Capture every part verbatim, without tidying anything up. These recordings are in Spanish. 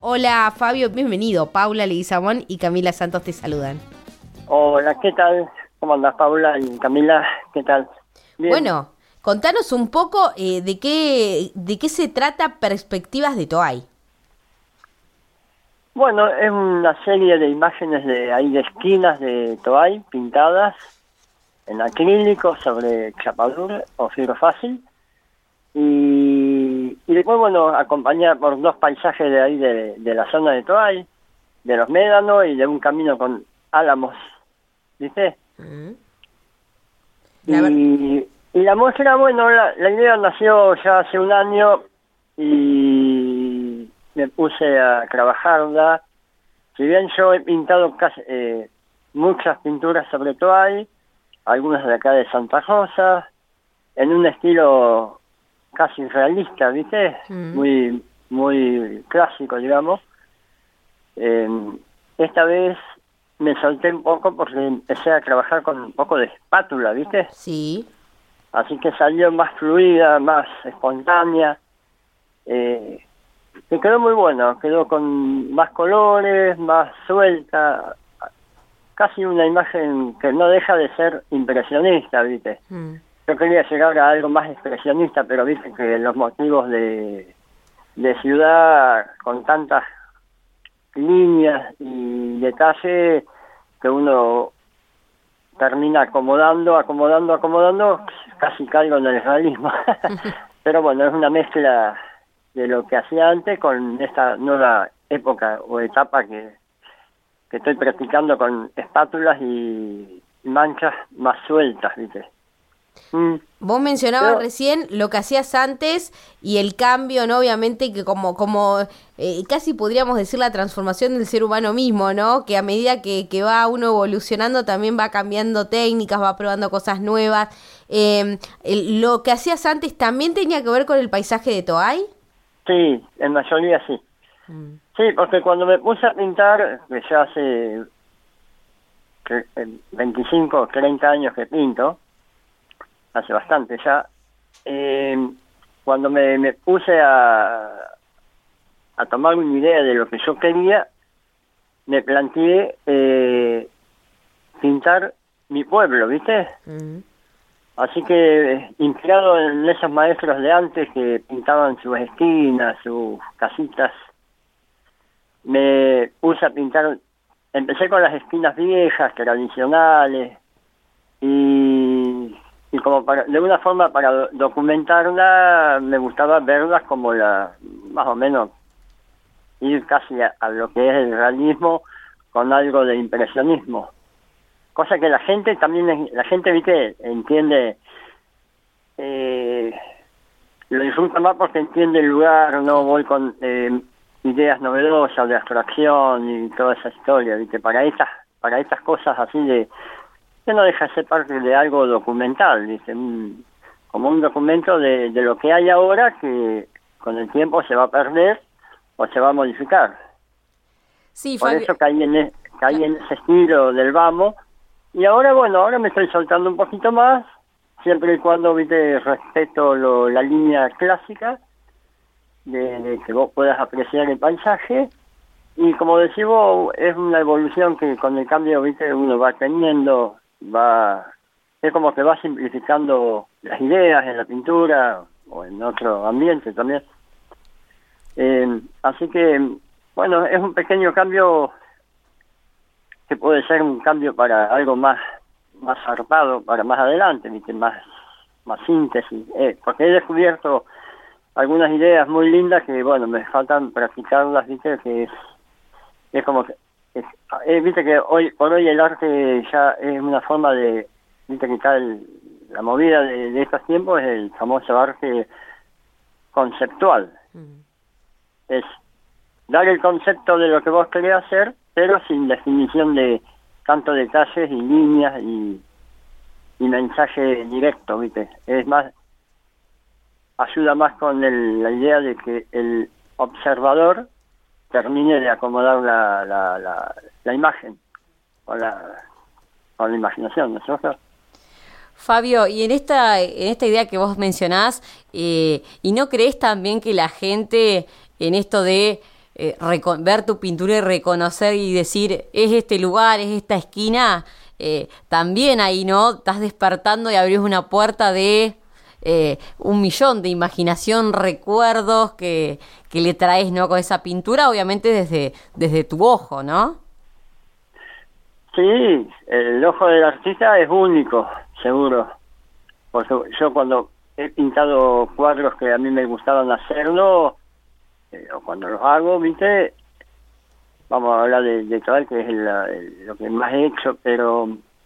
Hola Fabio, bienvenido. Paula Leguizamón y Camila Santos te saludan. Hola, ¿qué tal? ¿Cómo andas, Paula y Camila? ¿Qué tal? Bien. Bueno, contanos un poco eh, de qué de qué se trata Perspectivas de Toay. Bueno, es una serie de imágenes de ahí de esquinas de Toay pintadas en acrílico sobre chapadura o fibra fácil y, y después, bueno, acompañada por dos paisajes de ahí de, de la zona de Toay, de los médanos y de un camino con álamos, ¿viste? Mm. La y, y la muestra, bueno, la, la idea nació ya hace un año y me puse a trabajarla. Si bien yo he pintado casi, eh, muchas pinturas sobre Toay, algunas de acá de Santa Rosa, en un estilo casi realista, ¿viste? Mm. Muy muy clásico, digamos. Eh, esta vez me solté un poco porque empecé a trabajar con un poco de espátula, ¿viste? Sí. Así que salió más fluida, más espontánea. Eh, que quedó muy bueno, quedó con más colores, más suelta. Casi una imagen que no deja de ser impresionista, ¿viste? Mm. Yo quería llegar a algo más expresionista, pero viste que los motivos de, de ciudad con tantas líneas y detalles que uno termina acomodando, acomodando, acomodando, casi caigo en el realismo. Pero bueno, es una mezcla de lo que hacía antes con esta nueva época o etapa que, que estoy practicando con espátulas y manchas más sueltas, ¿viste? Mm. Vos mencionabas Pero, recién lo que hacías antes y el cambio, ¿no? Obviamente que como como eh, casi podríamos decir la transformación del ser humano mismo, ¿no? Que a medida que, que va uno evolucionando también va cambiando técnicas, va probando cosas nuevas. Eh, el, ¿Lo que hacías antes también tenía que ver con el paisaje de Toay? Sí, en mayoría sí. Mm. Sí, porque cuando me puse a pintar, que ya hace veinticinco, treinta años que pinto, hace bastante ya, eh, cuando me, me puse a, a tomar una idea de lo que yo quería, me planteé eh, pintar mi pueblo, ¿viste? Uh-huh. Así que, inspirado en esos maestros de antes que pintaban sus esquinas, sus casitas, me puse a pintar, empecé con las esquinas viejas, tradicionales, y... y como para, de una forma para documentarla, me gustaba verlas como la, más o menos, ir casi a, a lo que es el realismo con algo de impresionismo. Cosa que la gente también, la gente, viste, entiende, eh, lo disfruta más porque entiende el lugar, no voy con eh, ideas novedosas de abstracción y toda esa historia, viste, para estas, para estas cosas así de, que no deja de ser parte de algo documental, dice, un, como un documento de, de lo que hay ahora que con el tiempo se va a perder o se va a modificar. Sí, Por Fabio. eso caí en, e, caí en ese estilo del vamos, y ahora, bueno, ahora me estoy soltando un poquito más, siempre y cuando, viste, respeto lo, la línea clásica de, de que vos puedas apreciar el paisaje. Y como decís vos, es una evolución que con el cambio, viste, uno va teniendo, va, es como que va simplificando las ideas en la pintura o en otro ambiente también. Eh, así que, bueno, es un pequeño cambio que puede ser un cambio para algo más más zarpado, para más adelante, viste, más, más síntesis, eh, porque he descubierto algunas ideas muy lindas que, bueno, me faltan practicarlas, viste, que es es como que es, eh, viste que hoy por hoy el arte ya es una forma de, viste que está el, la movida de, de estos tiempos es el famoso arte conceptual. Mm. Es dar el concepto de lo que vos querés hacer, pero sin definición de tanto detalles y líneas y, y mensaje directo, viste, es más, ayuda más con el, la idea de que el observador termine de acomodar la, la, la, la imagen con la, con la imaginación, ¿no es cierto? Fabio, y en esta en esta idea que vos mencionás, eh, ¿y no crees también que la gente en esto de eh, ver tu pintura y reconocer y decir, es este lugar, es esta esquina, eh, también ahí, ¿no? Estás despertando y abrís una puerta de eh, un millón de imaginación, recuerdos que, que le traes, ¿no? Con esa pintura, obviamente desde, desde tu ojo, ¿no? Sí, el ojo del artista es único, seguro. Porque yo cuando he pintado cuadros que a mí me gustaban hacerlo, eh, o cuando los hago, ¿viste? Vamos a hablar de, de Toay, que es el, el, lo que más he hecho, pero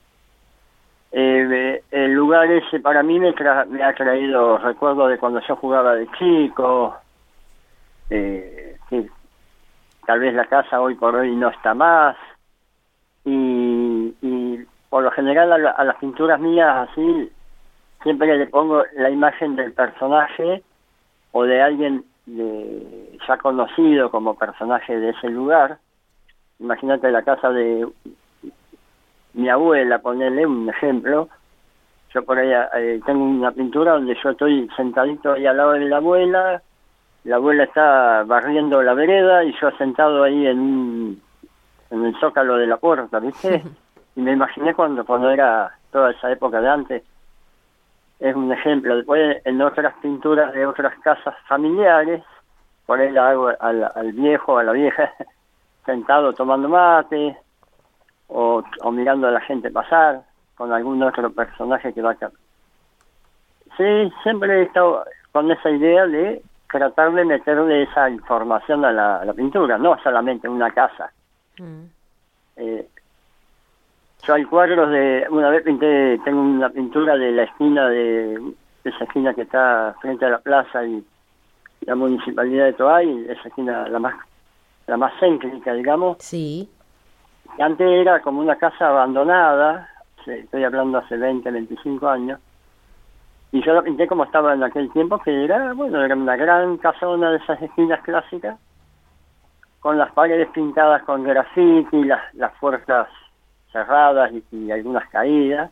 eh, el lugar ese para mí me, tra me ha traído recuerdos de cuando yo jugaba de chico, eh, que tal vez la casa hoy por hoy no está más, y, y por lo general a, la, a las pinturas mías así siempre le pongo la imagen del personaje o de alguien de, ya conocido como personaje de ese lugar. Imagínate la casa de mi abuela, ponerle un ejemplo. Yo por ahí eh, tengo una pintura donde yo estoy sentadito ahí al lado de la abuela, la abuela está barriendo la vereda y yo sentado ahí en un, en el zócalo de la puerta, ¿viste? Y me imaginé cuando, cuando era toda esa época de antes. Es un ejemplo. Después en otras pinturas de otras casas familiares, por ahí la hago al, al viejo, a la vieja, sentado tomando mate, o, o mirando a la gente pasar, con algún otro personaje que va acá. Sí, siempre he estado con esa idea de tratar de meterle esa información a la, a la pintura, no solamente una casa. Mm. Eh, Yo hay cuadros de... Una vez pinté, tengo una pintura de la esquina de... Esa esquina que está frente a la plaza y la municipalidad de Toay, esa esquina la más la más céntrica, digamos. Sí. Y antes era como una casa abandonada, estoy hablando hace veinte, veinticinco años, y yo la pinté como estaba en aquel tiempo, que era, bueno, era una gran casona de esas esquinas clásicas, con las paredes pintadas con grafiti, las, las puertas cerradas y, y algunas caídas,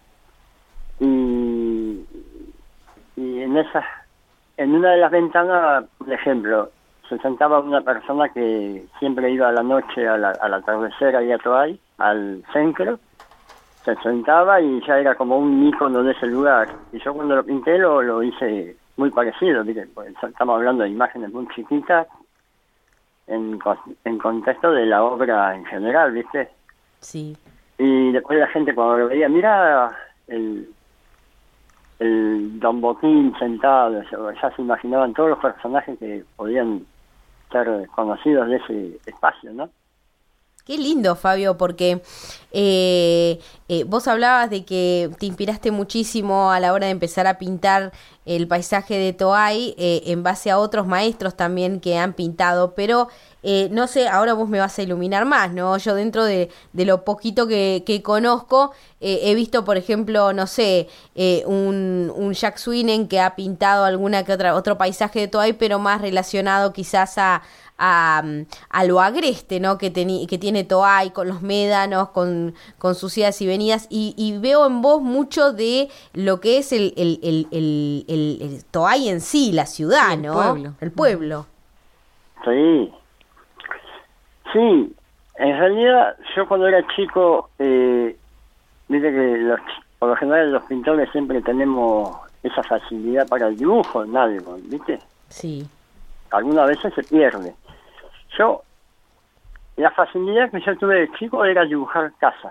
y, y en esas, en una de las ventanas, por ejemplo, se sentaba una persona que siempre iba a la noche a la, al atardecer ahí a Toay, al centro, se sentaba y ya era como un ícono de ese lugar, y yo cuando lo pinté lo, lo hice muy parecido, ¿viste? Pues estamos hablando de imágenes muy chiquitas en, en contexto de la obra en general, ¿viste? Sí. Y después la gente cuando lo veía, mira el, el Don Botín sentado, ya se imaginaban todos los personajes que podían ser conocidos de ese espacio, ¿no? Qué lindo, Fabio, porque eh, eh, vos hablabas de que te inspiraste muchísimo a la hora de empezar a pintar el paisaje de Toay eh, en base a otros maestros también que han pintado, pero eh, no sé, ahora vos me vas a iluminar más, ¿no? Yo dentro de, de lo poquito que, que conozco, eh, he visto, por ejemplo, no sé, eh, un, un Jack Swinen que ha pintado alguna que otra otro paisaje de Toay, pero más relacionado quizás a A, a lo agreste, ¿no? que, teni, que tiene Toay con los médanos, con, con sus idas y venidas, y, y veo en vos mucho de lo que es el, el, el, el, el, el Toay en sí, la ciudad, sí, el ¿no? Pueblo. El pueblo. Sí, sí, en realidad yo cuando era chico, eh, viste que los, por lo general los pintores siempre tenemos esa facilidad para el dibujo en algo, ¿viste? Sí. Algunas veces se pierde. Yo, la facilidad que yo tuve de chico era dibujar casas.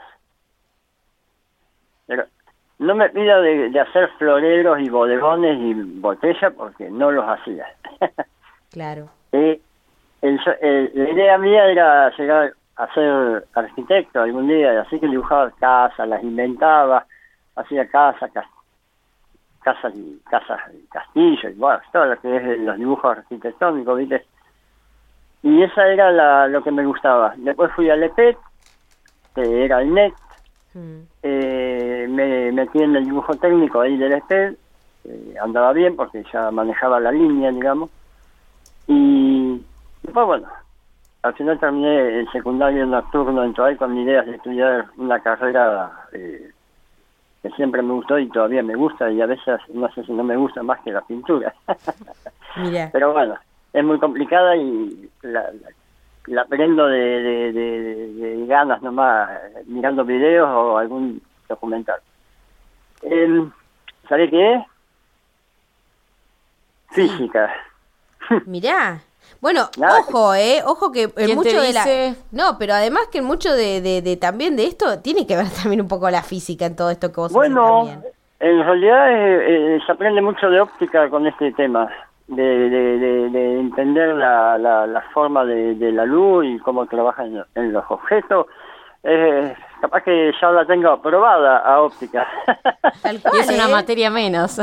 Pero no me pida de, de hacer floreros y bodegones y botellas porque no los hacía. Claro. eh, el, el, la idea mía era llegar a ser arquitecto algún día, así que dibujaba casas, las inventaba, hacía casas, cas, casas y casas y castillos, y bueno, todo lo que es los dibujos arquitectónicos, ¿viste? Y esa era la, lo que me gustaba. Después fui al E P E T, que era el N E T, mm. eh, me metí en el dibujo técnico ahí del E P E T, eh, andaba bien porque ya manejaba la línea, digamos, y después, bueno, al final terminé el secundario nocturno en Toay con ideas de estudiar una carrera eh, que siempre me gustó y todavía me gusta, y a veces no sé si no me gusta más que la pintura. Mira. Pero bueno, es muy complicada y la, la, la prendo de, de, de, de ganas nomás, mirando videos o algún documental. Eh, ¿Sabe qué es? Física. Mirá. Bueno, Nada, ojo, eh, ojo que en mucho de la... dice? No, pero además que en mucho de, de, de también de esto tiene que ver también un poco la física en todo esto que vos Bueno, haces también. en realidad eh, eh, se aprende mucho de óptica con este tema, de, de, de, de entender la, la, la forma de, de la luz y cómo trabaja en, en los objetos. Eh, capaz que ya la tengo aprobada a óptica. Tal cual, Y es una ¿eh? materia menos.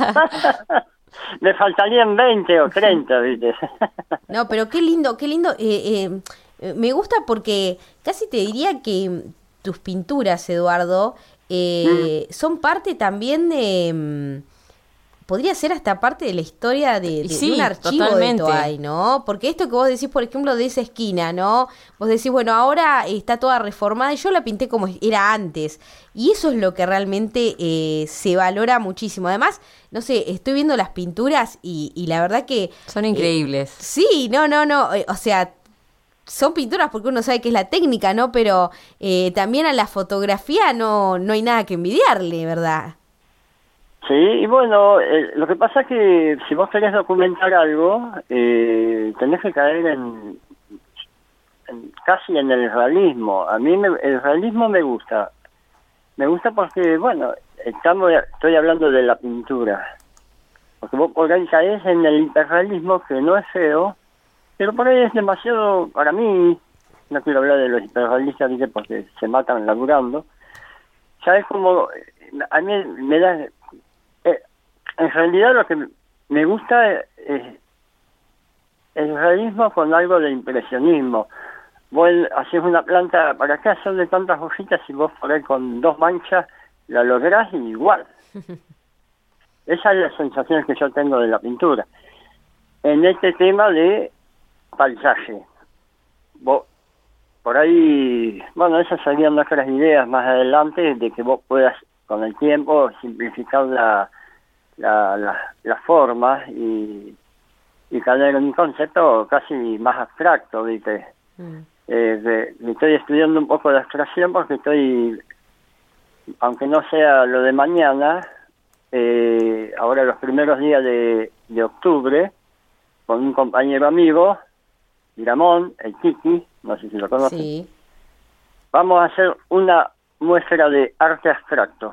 Me faltarían veinte o treinta, ¿viste? No, pero qué lindo, qué lindo. Eh, eh, me gusta porque casi te diría que tus pinturas, Eduardo, eh, mm. son parte también de... Mm, podría ser hasta parte de la historia de, de, sí, de un archivo totalmente. De Toay, ¿no? Porque esto que vos decís, por ejemplo, de esa esquina, ¿no? Vos decís, bueno, ahora está toda reformada y yo la pinté como era antes. Y eso es lo que realmente eh, se valora muchísimo. Además, no sé, estoy viendo las pinturas y, y la verdad que... Son increíbles. Eh, sí, no, no, no. Eh, o sea, son pinturas porque uno sabe que es la técnica, ¿no? Pero eh, también a la fotografía no, no hay nada que envidiarle, ¿verdad? Sí, y bueno, eh, lo que pasa es que si vos querés documentar algo, eh, tenés que caer en, en casi en el realismo. A mí me, el realismo me gusta. Me gusta porque, bueno, estamos, estoy hablando de la pintura. Porque vos por ahí caes en el hiperrealismo, que no es feo, pero por ahí es demasiado, para mí, no quiero hablar de los hiperrealistas, ¿viste? Porque se matan laburando. ¿Sabes cómo? A mí me da... En realidad lo que me gusta es, es el realismo con algo de impresionismo. Vos haces una planta, ¿para qué hacerle tantas hojitas si vos por ahí con dos manchas la lográs y igual? Esa es la sensación que yo tengo de la pintura. En este tema de paisaje, vos, por ahí, bueno, esas serían nuestras ideas más adelante, de que vos puedas con el tiempo simplificar la La, la, la forma y, y caer en un concepto casi más abstracto, ¿viste? Mm. Eh, de, de estoy estudiando un poco de abstracción porque estoy, aunque no sea lo de mañana, eh, ahora los primeros días de, de octubre, con un compañero amigo, Ramón, el Tiki, no sé si lo conocen, sí. Vamos a hacer una muestra de arte abstracto.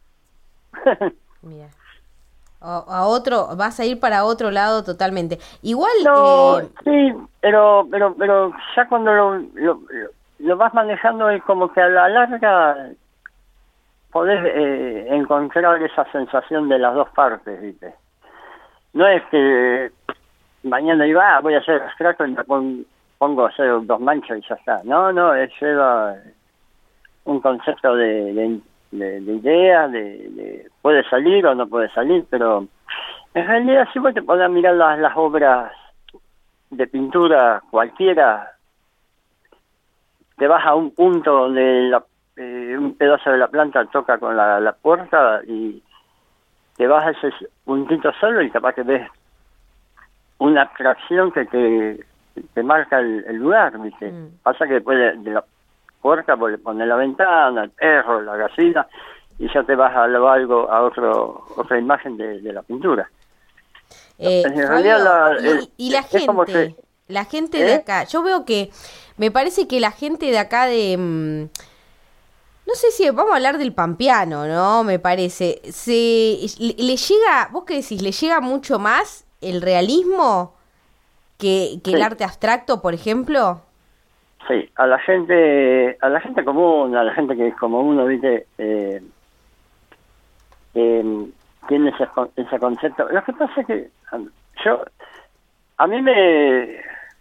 Mira. A, a otro, vas a ir para otro lado totalmente. Igual... No, eh... sí, pero pero pero ya cuando lo, lo, lo vas manejando es como que a la larga podés eh, encontrar esa sensación de las dos partes, ¿viste? No es que mañana iba, voy a hacer abstracto y me pongo, pongo a hacer dos manchas y ya está. No, no, es lleva un concepto de... de De, de idea, de, de puede salir o no puede salir, pero en realidad si vos te podés mirar las, las obras de pintura cualquiera, te vas a un punto donde la, eh, un pedazo de la planta toca con la, la puerta y te vas a ese puntito solo y capaz que ves una abstracción que te, te marca el, el lugar, ¿viste? Mm. Pasa que después de, de la puerta, pues le pones la ventana, el perro, la gallina, y ya te vas a algo a otro otra imagen de, de la pintura. Eh, en realidad la, y, el, y la gente, que, la gente ¿eh? de acá, yo veo que, me parece que la gente de acá de, mmm, no sé si vamos a hablar del pampeano, ¿no? Me parece, se le, le llega, vos qué decís, le llega mucho más el realismo que, que sí. el arte abstracto, por ejemplo. Sí, a la gente, a la gente común, a la gente que es como uno, ¿viste? Eh, eh, tiene ese, ese concepto. Lo que pasa es que yo, a mí me,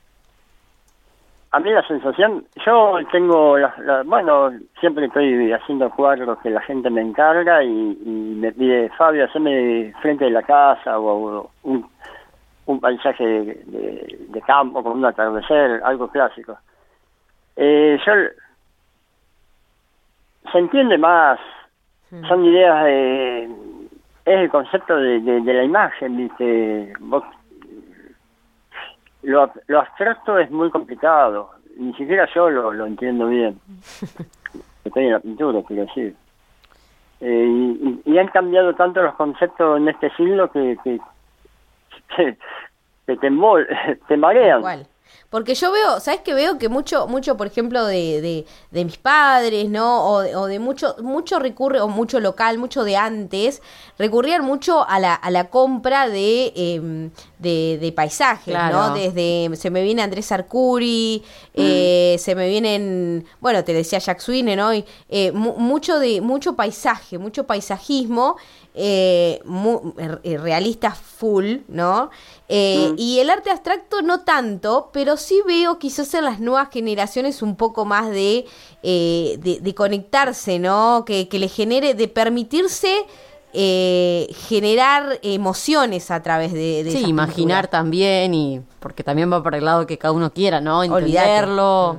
a mí la sensación, yo tengo, la, la, bueno, siempre estoy haciendo cuadros que la gente me encarga y, y me pide, Fabio, haceme frente de la casa o, o un, un paisaje de, de, de campo con un atardecer, algo clásico. Eh, yo se entiende más, mm. son ideas de, es el concepto de, de, de la imagen, ¿viste? Vos, lo, lo abstracto es muy complicado, ni siquiera yo lo, lo entiendo bien. Estoy en la pintura, quiero decir. Eh, y, y han cambiado tanto los conceptos en este siglo que, que, que, que te, embol, te marean. Igual. Porque yo veo, ¿sabes qué? Veo que mucho, mucho, por ejemplo, de, de, de mis padres, ¿no? O de, o de mucho, mucho recurre, o mucho local, mucho de antes, recurrían mucho a la, a la compra de, eh, de, de paisajes, claro. ¿no? Desde, se me viene Andrés Arcuri, mm. eh, se me vienen, bueno, te decía Jack Sweeney, ¿no? Y, eh, mu- mucho de, mucho paisaje, mucho paisajismo, eh, mu- eh, realista full, ¿no? Eh, mm. Y el arte abstracto no tanto, pero sí veo quizás en las nuevas generaciones un poco más de, eh, de, de conectarse, ¿no? Que, que le genere, de permitirse eh, generar emociones a través de, de sí, imaginar pinturas. También, y porque también va por el lado que cada uno quiera, ¿no? Entenderlo.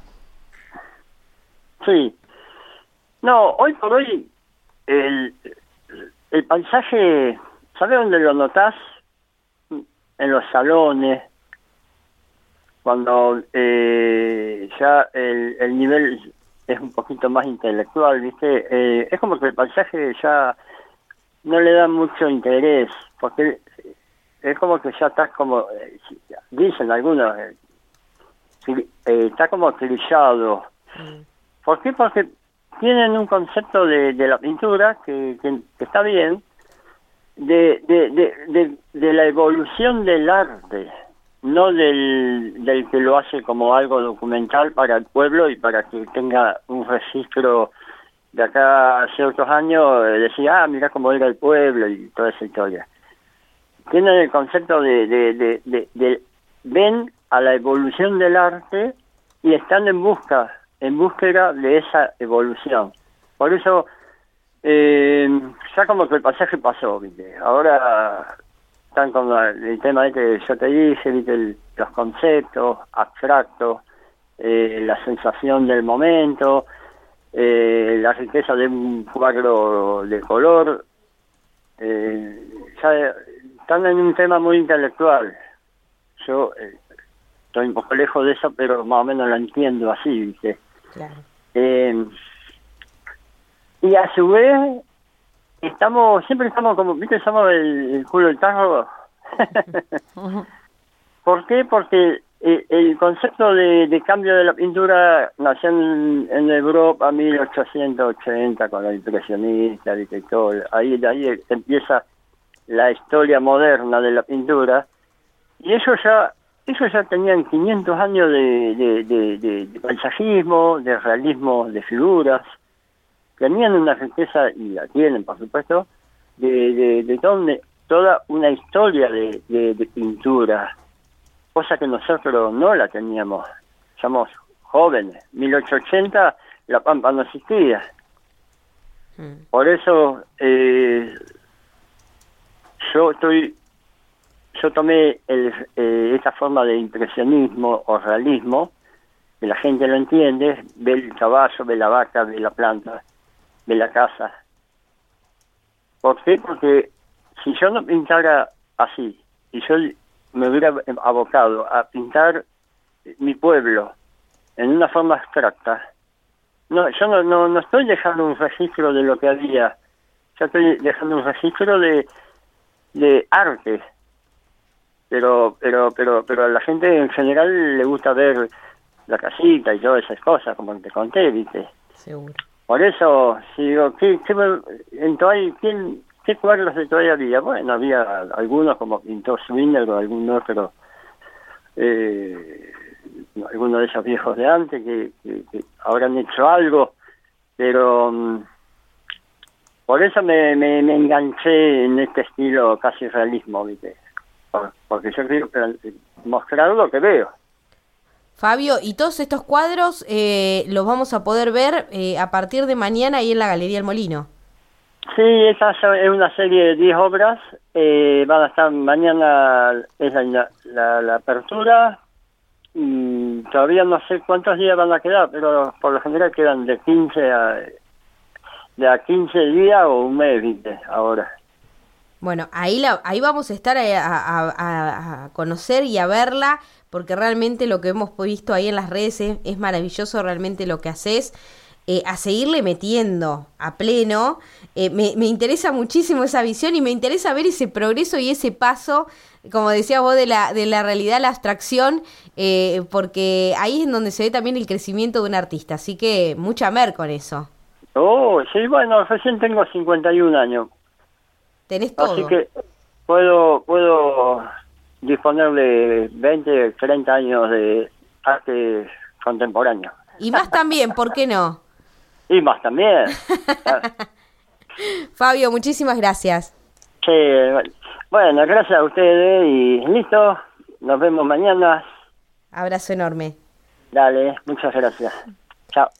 Sí. No, hoy por hoy el, el paisaje, ¿sabes dónde lo notás? En los salones, cuando eh, ya el, el nivel es un poquito más intelectual, ¿viste? Eh, es como que el paisaje ya no le da mucho interés, porque es como que ya estás como, eh, dicen algunos, eh, eh, está como trillado. Mm. ¿Por qué? Porque tienen un concepto de, de la pintura que, que, que está bien, de, de, de, de, de la evolución del arte, no del, del que lo hace como algo documental para el pueblo y para que tenga un registro de acá a ciertos años, eh, decía, ah, mira cómo era el pueblo y toda esa historia. Tienen el concepto de, de, de, de, de ven a la evolución del arte y están en busca, en búsqueda de esa evolución. Por eso Eh, ya como que el pasaje pasó, ¿viste? Ahora están con la, el tema de que yo te dije, ¿viste? El, los conceptos abstractos, eh, la sensación del momento, eh, la riqueza de un cuadro de color, eh, ya están en un tema muy intelectual. Yo eh, estoy un poco lejos de eso, pero más o menos lo entiendo así, ¿viste? Claro. Eh, Y a su vez, estamos, siempre estamos como, ¿viste? Somos el, el culo del tarro. uh-huh. ¿Por qué? Porque el, el concepto de, de cambio de la pintura nació en, en Europa en mil ochocientos ochenta con el impresionista, ¿viste? Todo. Ahí, de ahí empieza la historia moderna de la pintura. Y ellos ya, ellos ya tenían quinientos años de, de, de, de, de paisajismo, de realismo de figuras. Tenían una riqueza, y la tienen por supuesto, de, de, de donde, toda una historia de, de, de pintura, cosa que nosotros no la teníamos. Somos jóvenes, mil ochocientos ochenta la Pampa no existía. Mm. Por eso eh, yo estoy, yo tomé el, eh, esta forma de impresionismo o realismo, que la gente lo entiende, ve el caballo, ve la vaca, ve la planta, de la casa. ¿Por qué? Porque si yo no pintara así, y yo me hubiera abocado a pintar mi pueblo en una forma abstracta, no, yo no, no, no estoy dejando un registro de lo que había, yo estoy dejando un registro de, de arte, pero, pero, pero, pero a la gente en general le gusta ver la casita y todas esas cosas, como te conté, ¿viste? Seguro. Por eso, si digo, ¿qué, qué, en Toay, ¿quién, ¿qué cuadros de Toay había? Bueno, había algunos como pintó Swindler o algún otro, eh, algunos de esos viejos de antes que, que, que habrán hecho algo, pero um, por eso me, me, me enganché en este estilo casi realismo, ¿viste? Por, porque yo quiero mostrar lo que veo. Fabio, y todos estos cuadros eh, los vamos a poder ver eh, a partir de mañana ahí en la Galería El Molino. Sí, esa es una serie de diez obras. Eh, van a estar mañana, es la, la, la apertura. Y todavía no sé cuántos días van a quedar, pero por lo general quedan de quince a, de a quince días o un mes, ¿viste? Ahora. Bueno, ahí la, ahí vamos a estar a, a, a, a conocer y a verla, porque realmente lo que hemos visto ahí en las redes es, es maravilloso realmente lo que haces. Eh, a seguirle metiendo a pleno. Eh, me, me interesa muchísimo esa visión y me interesa ver ese progreso y ese paso, como decías vos, de la, de la realidad a la abstracción, eh, porque ahí es en donde se ve también el crecimiento de un artista, así que mucha mer con eso. Oh, sí, bueno, recién tengo cincuenta y un años. Tenés todo. Así que puedo, puedo disponer de veinte, treinta años de arte contemporáneo. Y más también, ¿por qué no? Y más también. Fabio, muchísimas gracias. Sí, bueno, gracias a ustedes y listo. Nos vemos mañana. Abrazo enorme. Dale, muchas gracias. Chao.